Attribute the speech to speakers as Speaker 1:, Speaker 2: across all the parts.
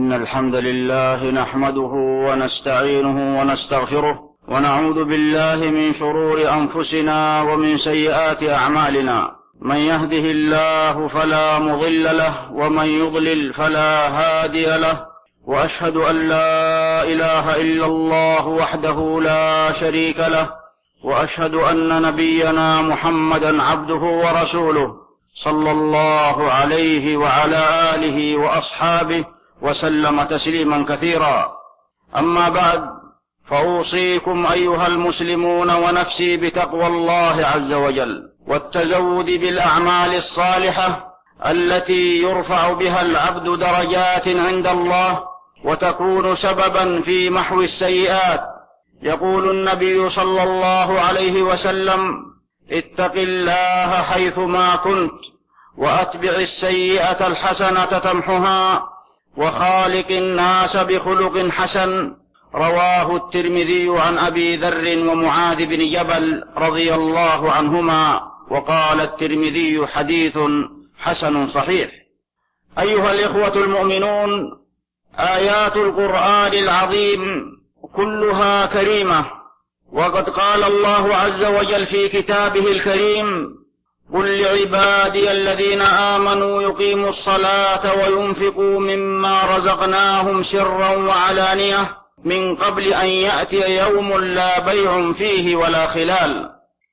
Speaker 1: إن الحمد لله نحمده ونستعينه ونستغفره ونعوذ بالله من شرور أنفسنا ومن سيئات أعمالنا. من يهده الله فلا مضل له ومن يضلل فلا هادي له، وأشهد أن لا إله إلا الله وحده لا شريك له، وأشهد أن نبينا محمدا عبده ورسوله صلى الله عليه وعلى آله وأصحابه وسلم تسليما كثيرا. أما بعد، فأوصيكم أيها المسلمون ونفسي بتقوى الله عز وجل والتزود بالأعمال الصالحة التي يرفع بها العبد درجات عند الله وتكون سببا في محو السيئات. يقول النبي صلى الله عليه وسلم: اتق الله حيثما كنت وأتبع السيئة الحسنة تمحها وخالق الناس بخلق حسن. رواه الترمذي عن أبي ذر ومعاذ بن جبل رضي الله عنهما، وقال الترمذي: حديث حسن صحيح. أيها الإخوة المؤمنون، آيات القرآن العظيم كلها كريمة، وقد قال الله عز وجل في كتابه الكريم: قل لعبادي الذين آمنوا يقيموا الصلاة وينفقوا مما رزقناهم سرا وعلانية من قبل أن يأتي يوم لا بيع فيه ولا خلال.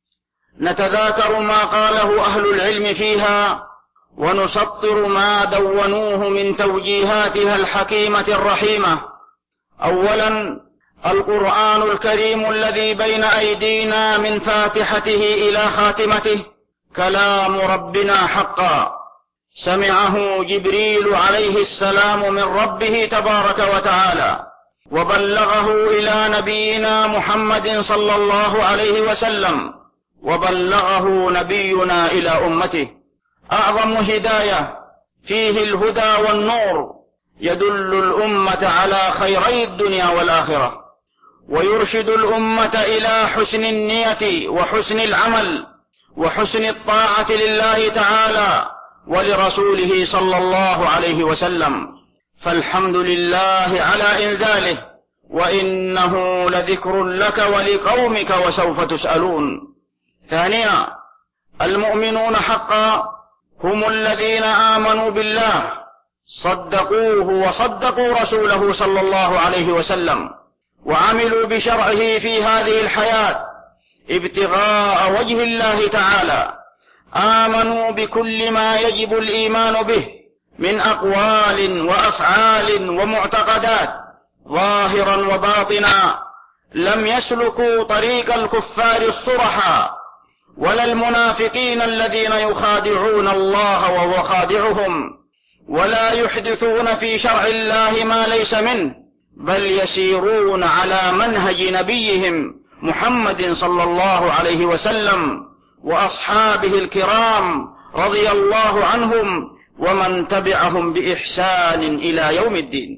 Speaker 1: نتذاكر ما قاله أهل العلم فيها ونسطر ما دونوه من توجيهاتها الحكيمة الرحيمة. أولا، القرآن الكريم الذي بين أيدينا من فاتحته إلى خاتمته كلام ربنا حقا، سمعه جبريل عليه السلام من ربه تبارك وتعالى، وبلغه إلى نبينا محمد صلى الله عليه وسلم، وبلغه نبينا إلى أمته. أعظم هداية فيه الهدى والنور، يدل الأمة على خيري الدنيا والآخرة، ويرشد الأمة إلى حسن النية وحسن العمل وحسن الطاعة لله تعالى ولرسوله صلى الله عليه وسلم. فالحمد لله على إنزاله، وإنه لذكر لك ولقومك وسوف تسألون. ثانيا، المؤمنون حقا هم الذين آمنوا بالله، صدقوه وصدقوا رسوله صلى الله عليه وسلم، وعملوا بشرعه في هذه الحياة ابتغاء وجه الله تعالى. آمنوا بكل ما يجب الإيمان به من أقوال وأفعال ومعتقدات ظاهرا وباطنا. لم يسلكوا طريق الكفار الصرحا ولا المنافقين الذين يخادعون الله وهو خادعهم، ولا يحدثون في شرع الله ما ليس منه، بل يسيرون على منهج نبيهم محمد صلى الله عليه وسلم وأصحابه الكرام رضي الله عنهم ومن تبعهم بإحسان إلى يوم الدين.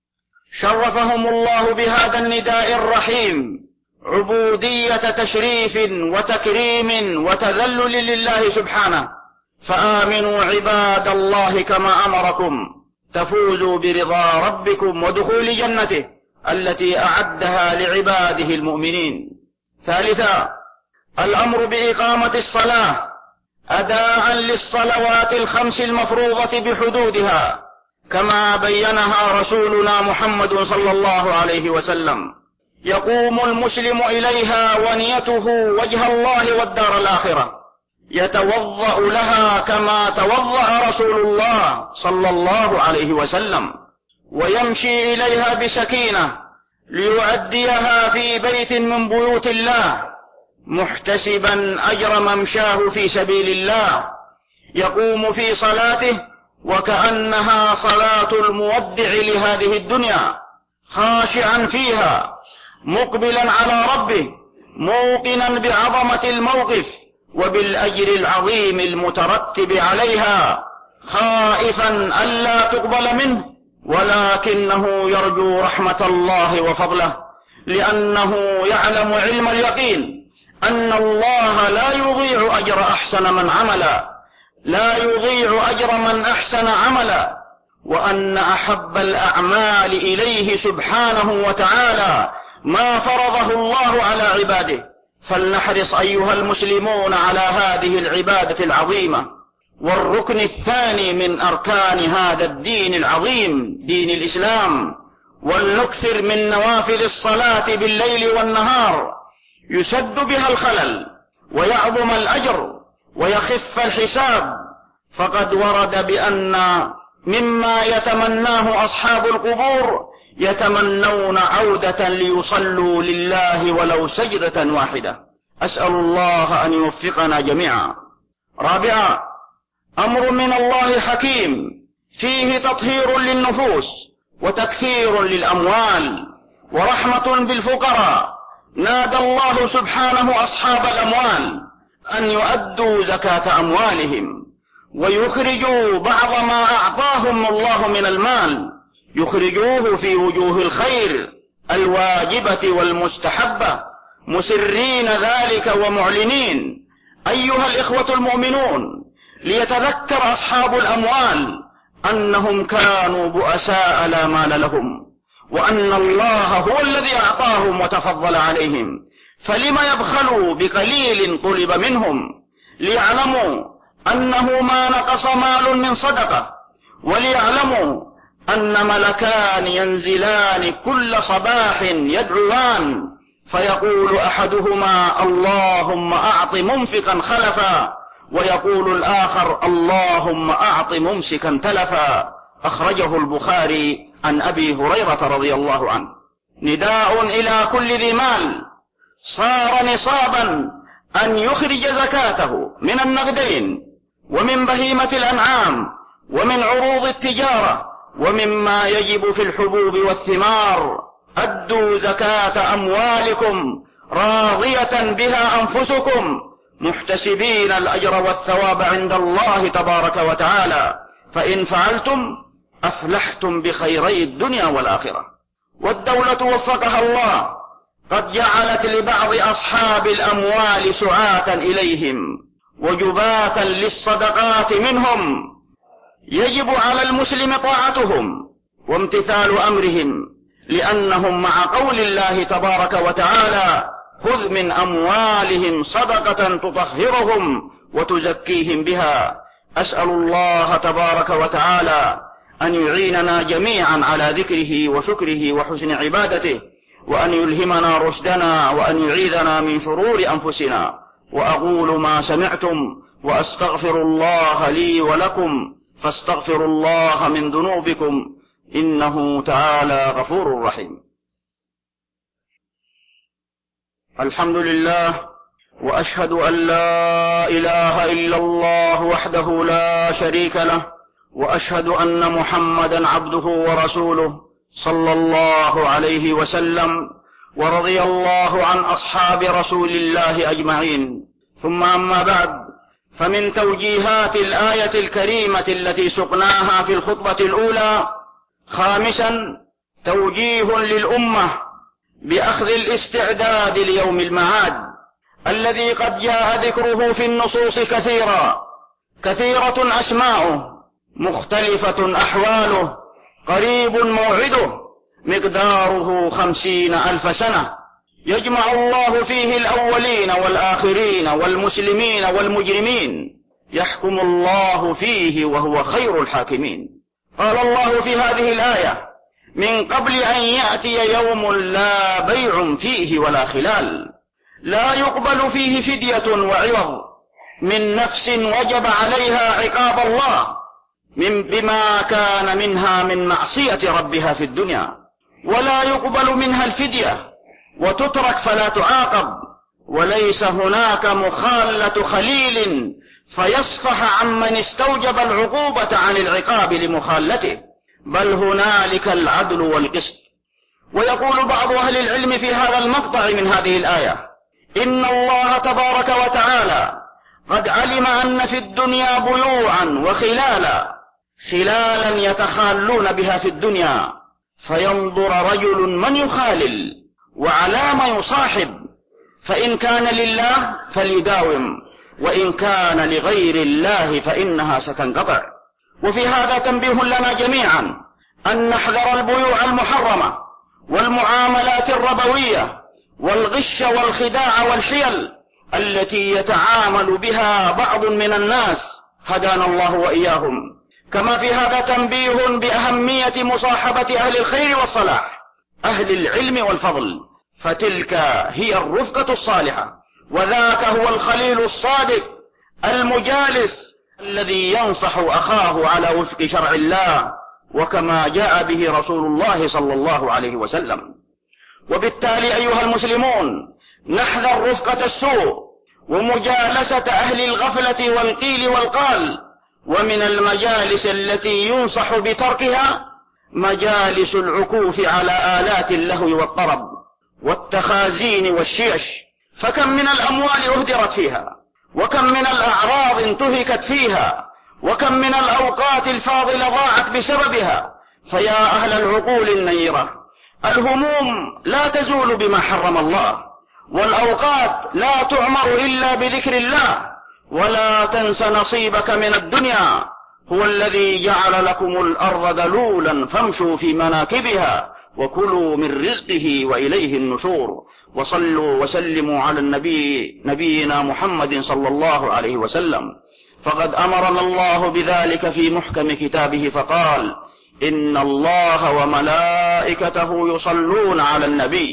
Speaker 1: شرفهم الله بهذا النداء الرحيم عبودية تشريف وتكريم وتذلل لله سبحانه. فآمنوا عباد الله كما أمركم تفوزوا برضا ربكم ودخول جنته التي أعدها لعباده المؤمنين. ثالثا، الأمر بإقامة الصلاة أداء للصلوات الخمس المفروضة بحدودها كما بينها رسولنا محمد صلى الله عليه وسلم. يقوم المسلم إليها ونيته وجه الله والدار الآخرة، يتوضأ لها كما توضأ رسول الله صلى الله عليه وسلم، ويمشي إليها بسكينة ليؤديها في بيت من بيوت الله محتسبا أجر ممشاه في سبيل الله. يقوم في صلاته وكأنها صلاة المودع لهذه الدنيا، خاشعا فيها مقبلا على ربه، موقنا بعظمة الموقف وبالأجر العظيم المترتب عليها، خائفا ألا تقبل منه، ولكنه يرجو رحمة الله وفضله، لأنه يعلم علم اليقين أن الله لا يضيع أجر أحسن من عملا، لا يضيع أجر من أحسن عملا، وأن أحب الأعمال إليه سبحانه وتعالى ما فرضه الله على عباده. فلنحرص أيها المسلمون على هذه العبادة العظيمة والركن الثاني من أركان هذا الدين العظيم دين الإسلام، ولنكثر من نوافل الصلاة بالليل والنهار يسد بها الخلل ويعظم الأجر ويخف الحساب. فقد ورد بأن مما يتمناه أصحاب القبور يتمنون عودة ليصلوا لله ولو سجدة واحدة. أسأل الله أن يوفقنا جميعا. رابعا، أمر من الله حكيم فيه تطهير للنفوس وتكثير للأموال ورحمة بالفقراء. نادى الله سبحانه أصحاب الأموال أن يؤدوا زكاة أموالهم ويخرجوا بعض ما أعطاهم الله من المال، يخرجوه في وجوه الخير الواجبة والمستحبة مسرين ذلك ومعلنين. أيها الإخوة المؤمنون، ليتذكر أصحاب الأموال أنهم كانوا بؤساء لا مال لهم، وأن الله هو الذي أعطاهم وتفضل عليهم، فلم يبخلوا بقليل طلب منهم؟ ليعلموا أنه ما نقص مال من صدقة، وليعلموا أن ملكان ينزلان كل صباح يدعوان، فيقول أحدهما اللهم أعط ممسكا خلفا، ويقول الآخر اللهم أعط ممسكا تلفا. أخرجه البخاري عن أبي هريرة رضي الله عنه. نداء إلى كل ذي مال صار نصابا أن يخرج زكاته من النقدين ومن بهيمة الأنعام ومن عروض التجارة ومما يجب في الحبوب والثمار. أدوا زكاة أموالكم راضية بها أنفسكم محتسبين الأجر والثواب عند الله تبارك وتعالى، فإن فعلتم أفلحتم بخيري الدنيا والآخرة. والدولة وفقها الله قد جعلت لبعض أصحاب الأموال سعاة إليهم وجباة للصدقات منهم. يجب على المسلم طاعتهم وامتثال أمرهم، لأنهم مع قول الله تبارك وتعالى خذ من أموالهم صدقة تطهرهم وتزكيهم بها. أسأل الله تبارك وتعالى أن يعيننا جميعا على ذكره وشكره وحسن عبادته، وأن يلهمنا رشدنا، وأن يعيذنا من شرور أنفسنا. وأقول ما سمعتم وأستغفر الله لي ولكم، فاستغفروا الله من ذنوبكم إنه تعالى غفور رحيم. الحمد لله، وأشهد أن لا إله إلا الله وحده لا شريك له، وأشهد أن محمدا عبده ورسوله صلى الله عليه وسلم، ورضي الله عن أصحاب رسول الله أجمعين. ثم أما بعد، فمن توجيهات الآية الكريمة التي سقناها في الخطبة الأولى: خامسا، توجيه للأمة بأخذ الاستعداد ليوم المعاد الذي قد جاء ذكره في النصوص كثيرة أسماؤه، مختلفة أحواله، قريب موعده، مقداره 50,000 سنة، يجمع الله فيه الأولين والآخرين والمسلمين والمجرمين، يحكم الله فيه وهو خير الحاكمين. قال الله في هذه الآية: من قبل أن يأتي يوم لا بيع فيه ولا خلال، لا يقبل فيه فدية وعوض من نفس وجب عليها عقاب الله بما كان منها من معصية ربها في الدنيا، ولا يقبل منها الفدية وتترك فلا تعاقب، وليس هناك مخالة خليل فيصفح عمن استوجب العقوبة عن العقاب لمخالته، بل هنالك العدل والقسط. ويقول بعض أهل العلم في هذا المقطع من هذه الآية: إن الله تبارك وتعالى قد علم أن في الدنيا بيوعا وخلالا يتخالون بها في الدنيا، فينظر رجل من يخالل وعلى ما يصاحب، فإن كان لله فليداوم، وإن كان لغير الله فإنها ستنقطع. وفي هذا تنبيه لنا جميعا أن نحذر البيوع المحرمة والمعاملات الربوية والغش والخداع والحيل التي يتعامل بها بعض من الناس، هدانا الله وإياهم. كما في هذا تنبيه بأهمية مصاحبة أهل الخير والصلاح، أهل العلم والفضل، فتلك هي الرفقة الصالحة، وذاك هو الخليل الصادق المجالس الذي ينصح أخاه على وفق شرع الله، وكما جاء به رسول الله صلى الله عليه وسلم. وبالتالي أيها المسلمون، نحذر رفقة السوء ومجالسة أهل الغفلة والقيل والقال. ومن المجالس التي ينصح بتركها مجالس العكوف على آلات اللهو والطرب والتخازين والشيش، فكم من الأموال أهدرت فيها، وكم من الأعراض انتهكت فيها، وكم من الأوقات الفاضلة ضاعت بسببها. فيا أهل العقول النيرة، الهموم لا تزول بما حرم الله، والأوقات لا تعمر إلا بذكر الله. ولا تنس نصيبك من الدنيا، هو الذي جعل لكم الأرض ذلولا فامشوا في مناكبها وكلوا من رزقه وإليه النشور. وصلوا وسلموا على نبينا محمد صلى الله عليه وسلم، فقد أمرنا الله بذلك في محكم كتابه فقال: إن الله وملائكته يصلون على النبي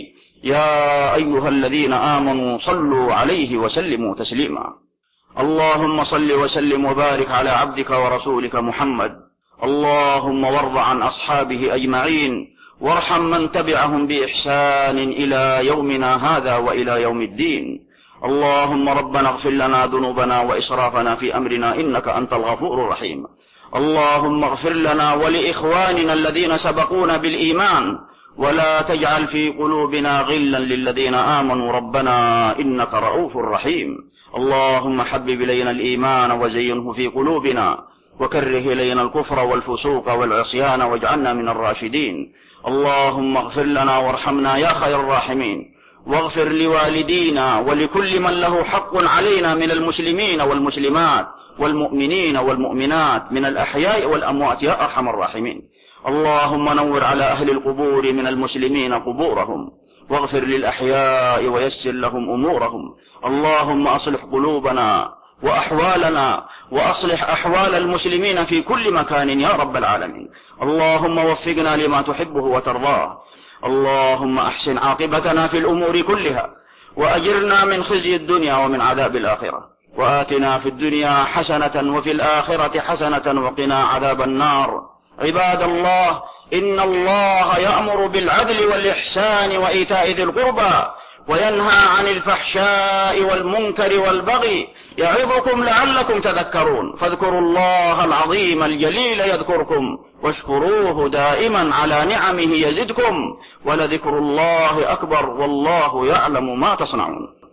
Speaker 1: يا أيها الذين آمنوا صلوا عليه وسلموا تسليما. اللهم صل وسلم وبارك على عبدك ورسولك محمد. اللهم وارض عن أصحابه أجمعين، وارحم من تبعهم بإحسان إلى يومنا هذا وإلى يوم الدين. اللهم ربنا اغفر لنا ذنوبنا وإسرافنا في أمرنا إنك أنت الغفور الرحيم. اللهم اغفر لنا ولإخواننا الذين سبقونا بالإيمان، ولا تجعل في قلوبنا غلا للذين آمنوا ربنا إنك رؤوف رحيم. اللهم حبب إلينا الإيمان وزينه في قلوبنا، وكره إلينا الكفر والفسوق والعصيان واجعلنا من الراشدين. اللهم اغفر لنا وارحمنا يا خير الراحمين، واغفر لوالدينا ولكل من له حق علينا من المسلمين والمسلمات والمؤمنين والمؤمنات من الأحياء والأموات يا أرحم الراحمين. اللهم نور على أهل القبور من المسلمين قبورهم، واغفر للأحياء ويسر لهم أمورهم. اللهم أصلح قلوبنا وأحوالنا، وأصلح أحوال المسلمين في كل مكان يا رب العالمين. اللهم وفقنا لما تحبه وترضاه. اللهم أحسن عاقبتنا في الأمور كلها، وأجرنا من خزي الدنيا ومن عذاب الآخرة، وآتنا في الدنيا حسنة وفي الآخرة حسنة وقنا عذاب النار. عباد الله، إن الله يأمر بالعدل والإحسان وإيتاء ذي القربى، وينهى عن الفحشاء والمنكر والبغي، يعظكم لعلكم تذكرون. فاذكروا الله العظيم الجليل يذكركم، واشكروه دائما على نعمه يزدكم، ولذكر الله أكبر، والله يعلم ما تصنعون.